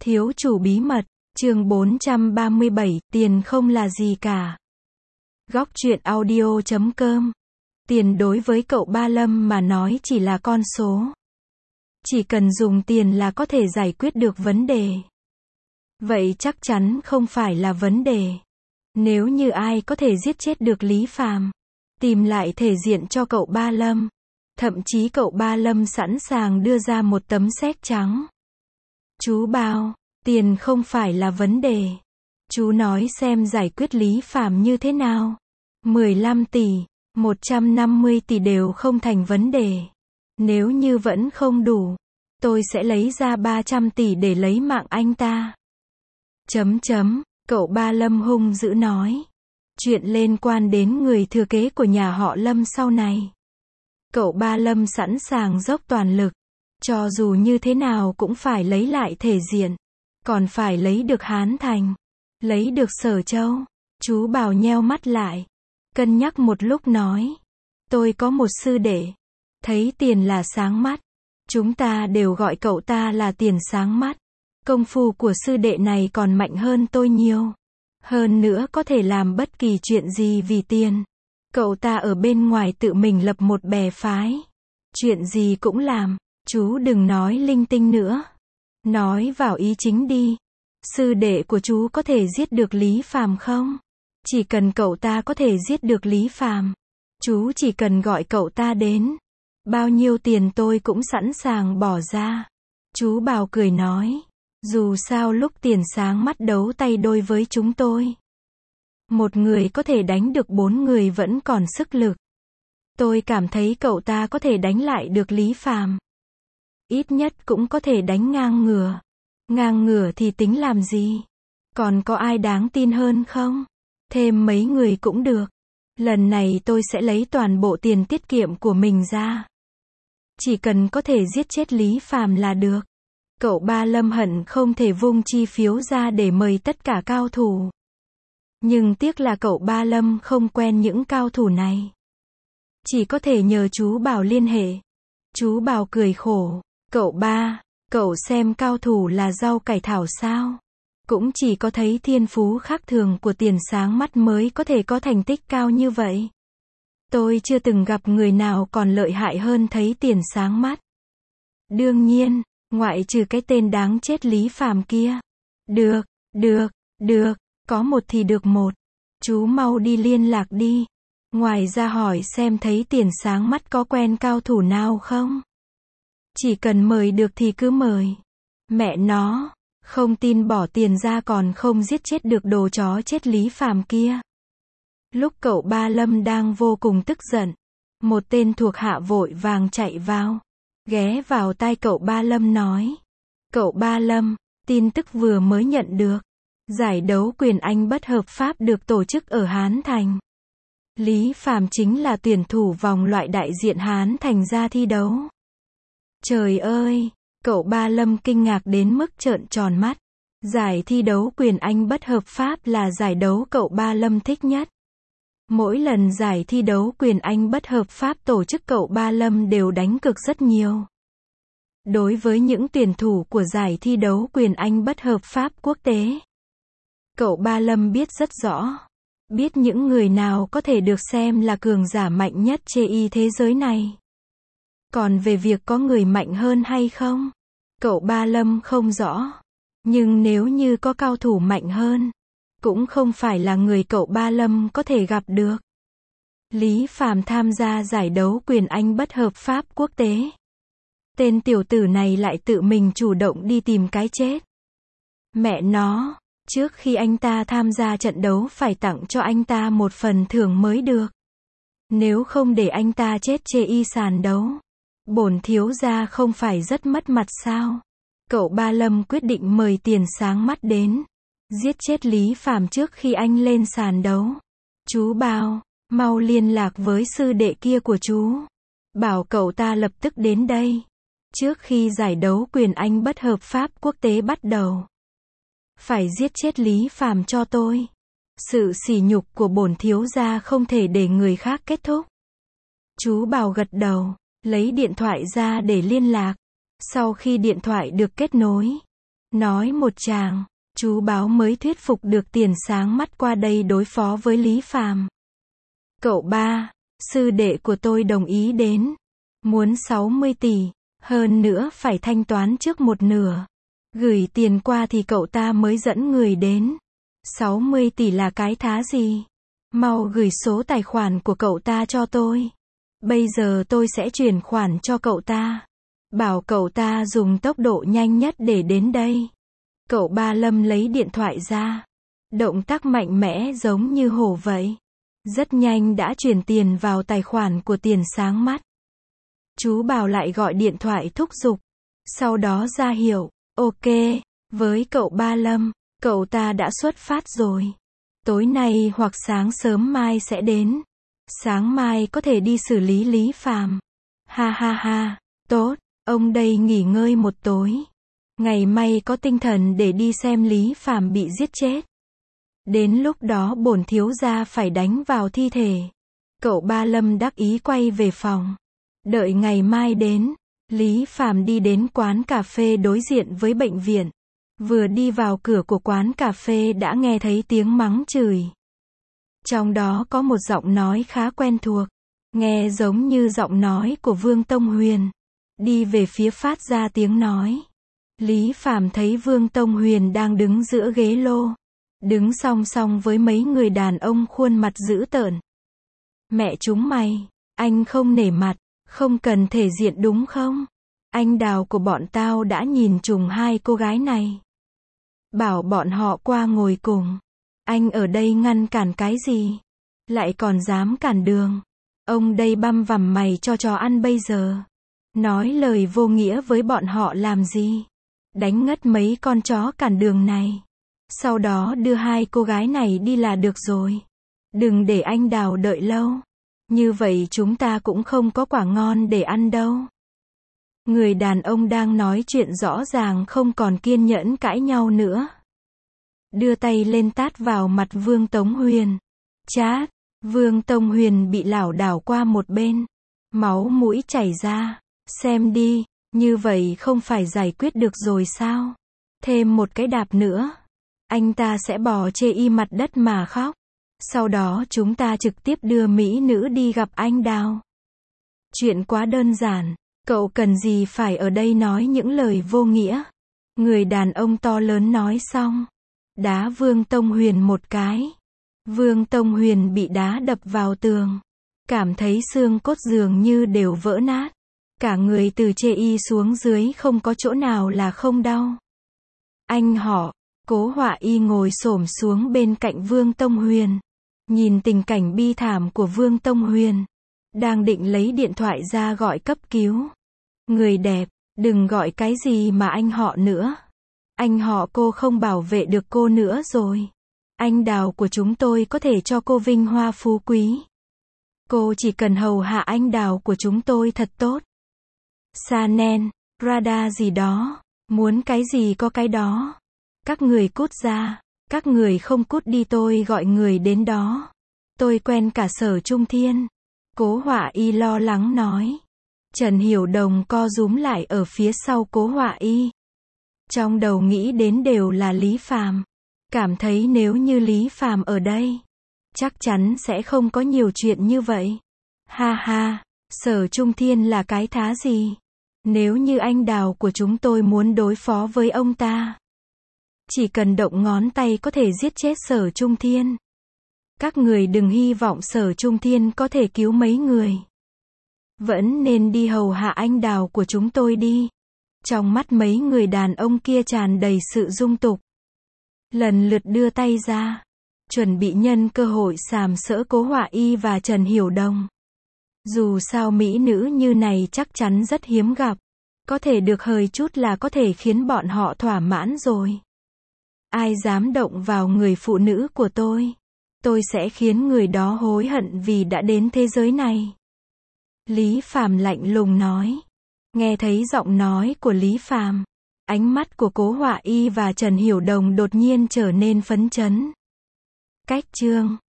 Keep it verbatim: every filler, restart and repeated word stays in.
Thiếu chủ bí mật, chương bốn trăm ba mươi bảy, tiền không là gì cả. Góc truyện audio chấm com. Tiền đối với cậu Ba Lâm mà nói chỉ là con số. Chỉ cần dùng tiền là có thể giải quyết được vấn đề. Vậy chắc chắn không phải là vấn đề. Nếu như ai có thể giết chết được Lý Phàm, tìm lại thể diện cho cậu Ba Lâm, thậm chí cậu Ba Lâm sẵn sàng đưa ra một tấm séc trắng. Chú bao, tiền không phải là vấn đề. Chú nói xem giải quyết Lý Phàm như thế nào. mười lăm tỷ, một trăm năm mươi tỷ đều không thành vấn đề. Nếu như vẫn không đủ, tôi sẽ lấy ra ba trăm tỷ để lấy mạng anh ta. Chấm chấm, cậu Ba Lâm hung dữ nói. Chuyện liên quan đến người thừa kế của nhà họ Lâm sau này. Cậu Ba Lâm sẵn sàng dốc toàn lực. Cho dù như thế nào cũng phải lấy lại thể diện. Còn phải lấy được Hán Thành. Lấy được Sở Châu. Chú Bảo nheo mắt lại. Cân nhắc một lúc nói. Tôi có một sư đệ. Thấy tiền là sáng mắt. Chúng ta đều gọi cậu ta là tiền sáng mắt. Công phu của sư đệ này còn mạnh hơn tôi nhiều. Hơn nữa có thể làm bất kỳ chuyện gì vì tiền. Cậu ta ở bên ngoài tự mình lập một bè phái. Chuyện gì cũng làm. Chú đừng nói linh tinh nữa. Nói vào ý chính đi. Sư đệ của chú có thể giết được Lý Phàm không? Chỉ cần cậu ta có thể giết được Lý Phàm, chú chỉ cần gọi cậu ta đến. Bao nhiêu tiền tôi cũng sẵn sàng bỏ ra. Chú Bảo cười nói. Dù sao lúc tiền sáng mắt đấu tay đôi với chúng tôi. Một người có thể đánh được bốn người vẫn còn sức lực. Tôi cảm thấy cậu ta có thể đánh lại được Lý Phàm. Ít nhất cũng có thể đánh ngang ngửa. Ngang ngửa thì tính làm gì? Còn có ai đáng tin hơn không? Thêm mấy người cũng được. Lần này tôi sẽ lấy toàn bộ tiền tiết kiệm của mình ra. Chỉ cần có thể giết chết Lý Phàm là được. Cậu Ba Lâm hận không thể vung chi phiếu ra để mời tất cả cao thủ. Nhưng tiếc là cậu Ba Lâm không quen những cao thủ này. Chỉ có thể nhờ chú Bảo liên hệ. Chú Bảo cười khổ. Cậu Ba, cậu xem cao thủ là rau cải thảo sao? Cũng chỉ có thấy thiên phú khác thường của tiền sáng mắt mới có thể có thành tích cao như vậy. Tôi chưa từng gặp người nào còn lợi hại hơn thấy tiền sáng mắt. Đương nhiên, ngoại trừ cái tên đáng chết Lý Phàm kia. Được, được, được, có một thì được một. Chú mau đi liên lạc đi. Ngoài ra hỏi xem thấy tiền sáng mắt có quen cao thủ nào không? Chỉ cần mời được thì cứ mời. Mẹ nó, không tin bỏ tiền ra còn không giết chết được đồ chó chết Lý Phàm kia. Lúc cậu Ba Lâm đang vô cùng tức giận, một tên thuộc hạ vội vàng chạy vào, ghé vào tai cậu Ba Lâm nói. Cậu Ba Lâm, tin tức vừa mới nhận được. Giải đấu quyền Anh bất hợp pháp được tổ chức ở Hán Thành. Lý Phàm chính là tuyển thủ vòng loại đại diện Hán Thành ra thi đấu. Trời ơi, cậu Ba Lâm kinh ngạc đến mức trợn tròn mắt. Giải thi đấu quyền Anh bất hợp pháp là giải đấu cậu Ba Lâm thích nhất. Mỗi lần giải thi đấu quyền Anh bất hợp pháp tổ chức cậu Ba Lâm đều đánh cược rất nhiều. Đối với những tuyển thủ của giải thi đấu quyền Anh bất hợp pháp quốc tế, cậu Ba Lâm biết rất rõ. Biết những người nào có thể được xem là cường giả mạnh nhất trên thế giới này. Còn về việc có người mạnh hơn hay không, cậu Ba Lâm không rõ. Nhưng nếu như có cao thủ mạnh hơn, cũng không phải là người cậu Ba Lâm có thể gặp được. Lý Phàm tham gia giải đấu quyền Anh bất hợp pháp quốc tế. Tên tiểu tử này lại tự mình chủ động đi tìm cái chết. Mẹ nó, trước khi anh ta tham gia trận đấu phải tặng cho anh ta một phần thưởng mới được. Nếu không để anh ta chết chê y sàn đấu, bổn thiếu gia không phải rất mất mặt sao? Cậu Ba Lâm quyết định mời tiền sáng mắt đến. Giết chết Lý Phàm trước khi anh lên sàn đấu. Chú Bảo, mau liên lạc với sư đệ kia của chú. Bảo cậu ta lập tức đến đây. Trước khi giải đấu quyền Anh bất hợp pháp quốc tế bắt đầu. Phải giết chết Lý Phàm cho tôi. Sự sỉ nhục của bổn thiếu gia không thể để người khác kết thúc. Chú Bảo gật đầu, lấy điện thoại ra để liên lạc. Sau khi điện thoại được kết nối, Nói một tràng, chú báo mới thuyết phục được Tiền Sáng Mắt qua đây đối phó với Lý Phàm. Cậu ba, sư đệ của tôi đồng ý đến. Muốn sáu mươi tỷ, hơn nữa phải thanh toán trước một nửa. Gửi tiền qua thì cậu ta mới dẫn người đến. sáu mươi tỷ là cái thá gì? Mau gửi số tài khoản của cậu ta cho tôi. Bây giờ tôi sẽ chuyển khoản cho cậu ta. Bảo cậu ta dùng tốc độ nhanh nhất để đến đây. Cậu ba Lâm lấy điện thoại ra. Động tác mạnh mẽ giống như hổ vậy. Rất nhanh đã chuyển tiền vào tài khoản của Tiền Sáng Mắt. Chú Bảo lại gọi điện thoại thúc giục. Sau đó ra hiệu, ok, với cậu ba Lâm, cậu ta đã xuất phát rồi. Tối nay hoặc sáng sớm mai sẽ đến. Sáng mai có thể đi xử lý Lý Phàm. Ha ha ha, tốt, ông đây nghỉ ngơi một tối. Ngày mai có tinh thần để đi xem Lý Phàm bị giết chết. Đến lúc đó bổn thiếu gia phải đánh vào thi thể. Cậu ba Lâm đắc ý quay về phòng. Đợi ngày mai đến, Lý Phàm đi đến quán cà phê đối diện với bệnh viện. Vừa đi vào cửa của quán cà phê đã nghe thấy tiếng mắng chửi. Trong đó có một giọng nói khá quen thuộc, nghe giống như giọng nói của Vương Tông Huyền. Đi về phía phát ra tiếng nói. Lý Phàm thấy Vương Tông Huyền đang đứng giữa ghế lô, đứng song song với mấy người đàn ông khuôn mặt dữ tợn. Mẹ chúng mày, anh không nể mặt, không cần thể diện đúng không? Anh Đào của bọn tao đã nhìn trùng hai cô gái này. Bảo bọn họ qua ngồi cùng. Anh ở đây ngăn cản cái gì? Lại còn dám cản đường. Ông đây băm vằm mày cho chó ăn bây giờ. Nói lời vô nghĩa với bọn họ làm gì? Đánh ngất mấy con chó cản đường này. Sau đó đưa hai cô gái này đi là được rồi. Đừng để anh Đào đợi lâu. Như vậy chúng ta cũng không có quả ngon để ăn đâu. Người đàn ông đang nói chuyện rõ ràng không còn kiên nhẫn cãi nhau nữa. Đưa tay lên tát vào mặt Vương Tống Huyền. Chát, Vương Tông Huyền bị lảo đảo qua một bên. Máu mũi chảy ra. Xem đi, như vậy không phải giải quyết được rồi sao? Thêm một cái đạp nữa. Anh ta sẽ bò chê y mặt đất mà khóc. Sau đó chúng ta trực tiếp đưa mỹ nữ đi gặp anh Đào. Chuyện quá đơn giản. Cậu cần gì phải ở đây nói những lời vô nghĩa? Người đàn ông to lớn nói xong. Đá Vương Tông Huyền một cái. Vương Tông Huyền bị đá đập vào tường. Cảm thấy xương cốt dường như đều vỡ nát. Cả người từ chê y xuống dưới không có chỗ nào là không đau. Anh họ, Cố Họa Y ngồi xổm xuống bên cạnh Vương Tông Huyền. Nhìn tình cảnh bi thảm của Vương Tông Huyền. Đang định lấy điện thoại ra gọi cấp cứu. Người đẹp, đừng gọi cái gì mà anh họ nữa. Anh họ cô không bảo vệ được cô nữa rồi. Anh Đào của chúng tôi có thể cho cô vinh hoa phú quý. Cô chỉ cần hầu hạ anh Đào của chúng tôi thật tốt. Chanel, Prada gì đó, muốn cái gì có cái đó. Các người cút ra, các người không cút đi tôi gọi người đến đó. Tôi quen cả Sở Trung Thiên. Cố Họa Y lo lắng nói. Trần Hiểu Đồng co rúm lại ở phía sau Cố Họa Y. Trong đầu nghĩ đến đều là Lý Phàm. Cảm thấy nếu như Lý Phàm ở đây, chắc chắn sẽ không có nhiều chuyện như vậy. Ha ha, Sở Trung Thiên là cái thá gì? Nếu như anh Đào của chúng tôi muốn đối phó với ông ta, chỉ cần động ngón tay có thể giết chết Sở Trung Thiên. Các người đừng hy vọng Sở Trung Thiên có thể cứu mấy người. Vẫn nên đi hầu hạ anh Đào của chúng tôi đi. Trong mắt mấy người đàn ông kia tràn đầy sự dung tục. Lần lượt đưa tay ra, chuẩn bị nhân cơ hội sàm sỡ Cố Họa Y và Trần Hiểu Đồng. Dù sao mỹ nữ như này chắc chắn rất hiếm gặp. Có thể được hơi chút là có thể khiến bọn họ thỏa mãn rồi. Ai dám động vào người phụ nữ của tôi, tôi sẽ khiến người đó hối hận vì đã đến thế giới này. Lý Phàm lạnh lùng nói. Nghe thấy giọng nói của Lý Phàm, ánh mắt của Cố Họa Y và Trần Hiểu Đồng đột nhiên trở nên phấn chấn. Cách chương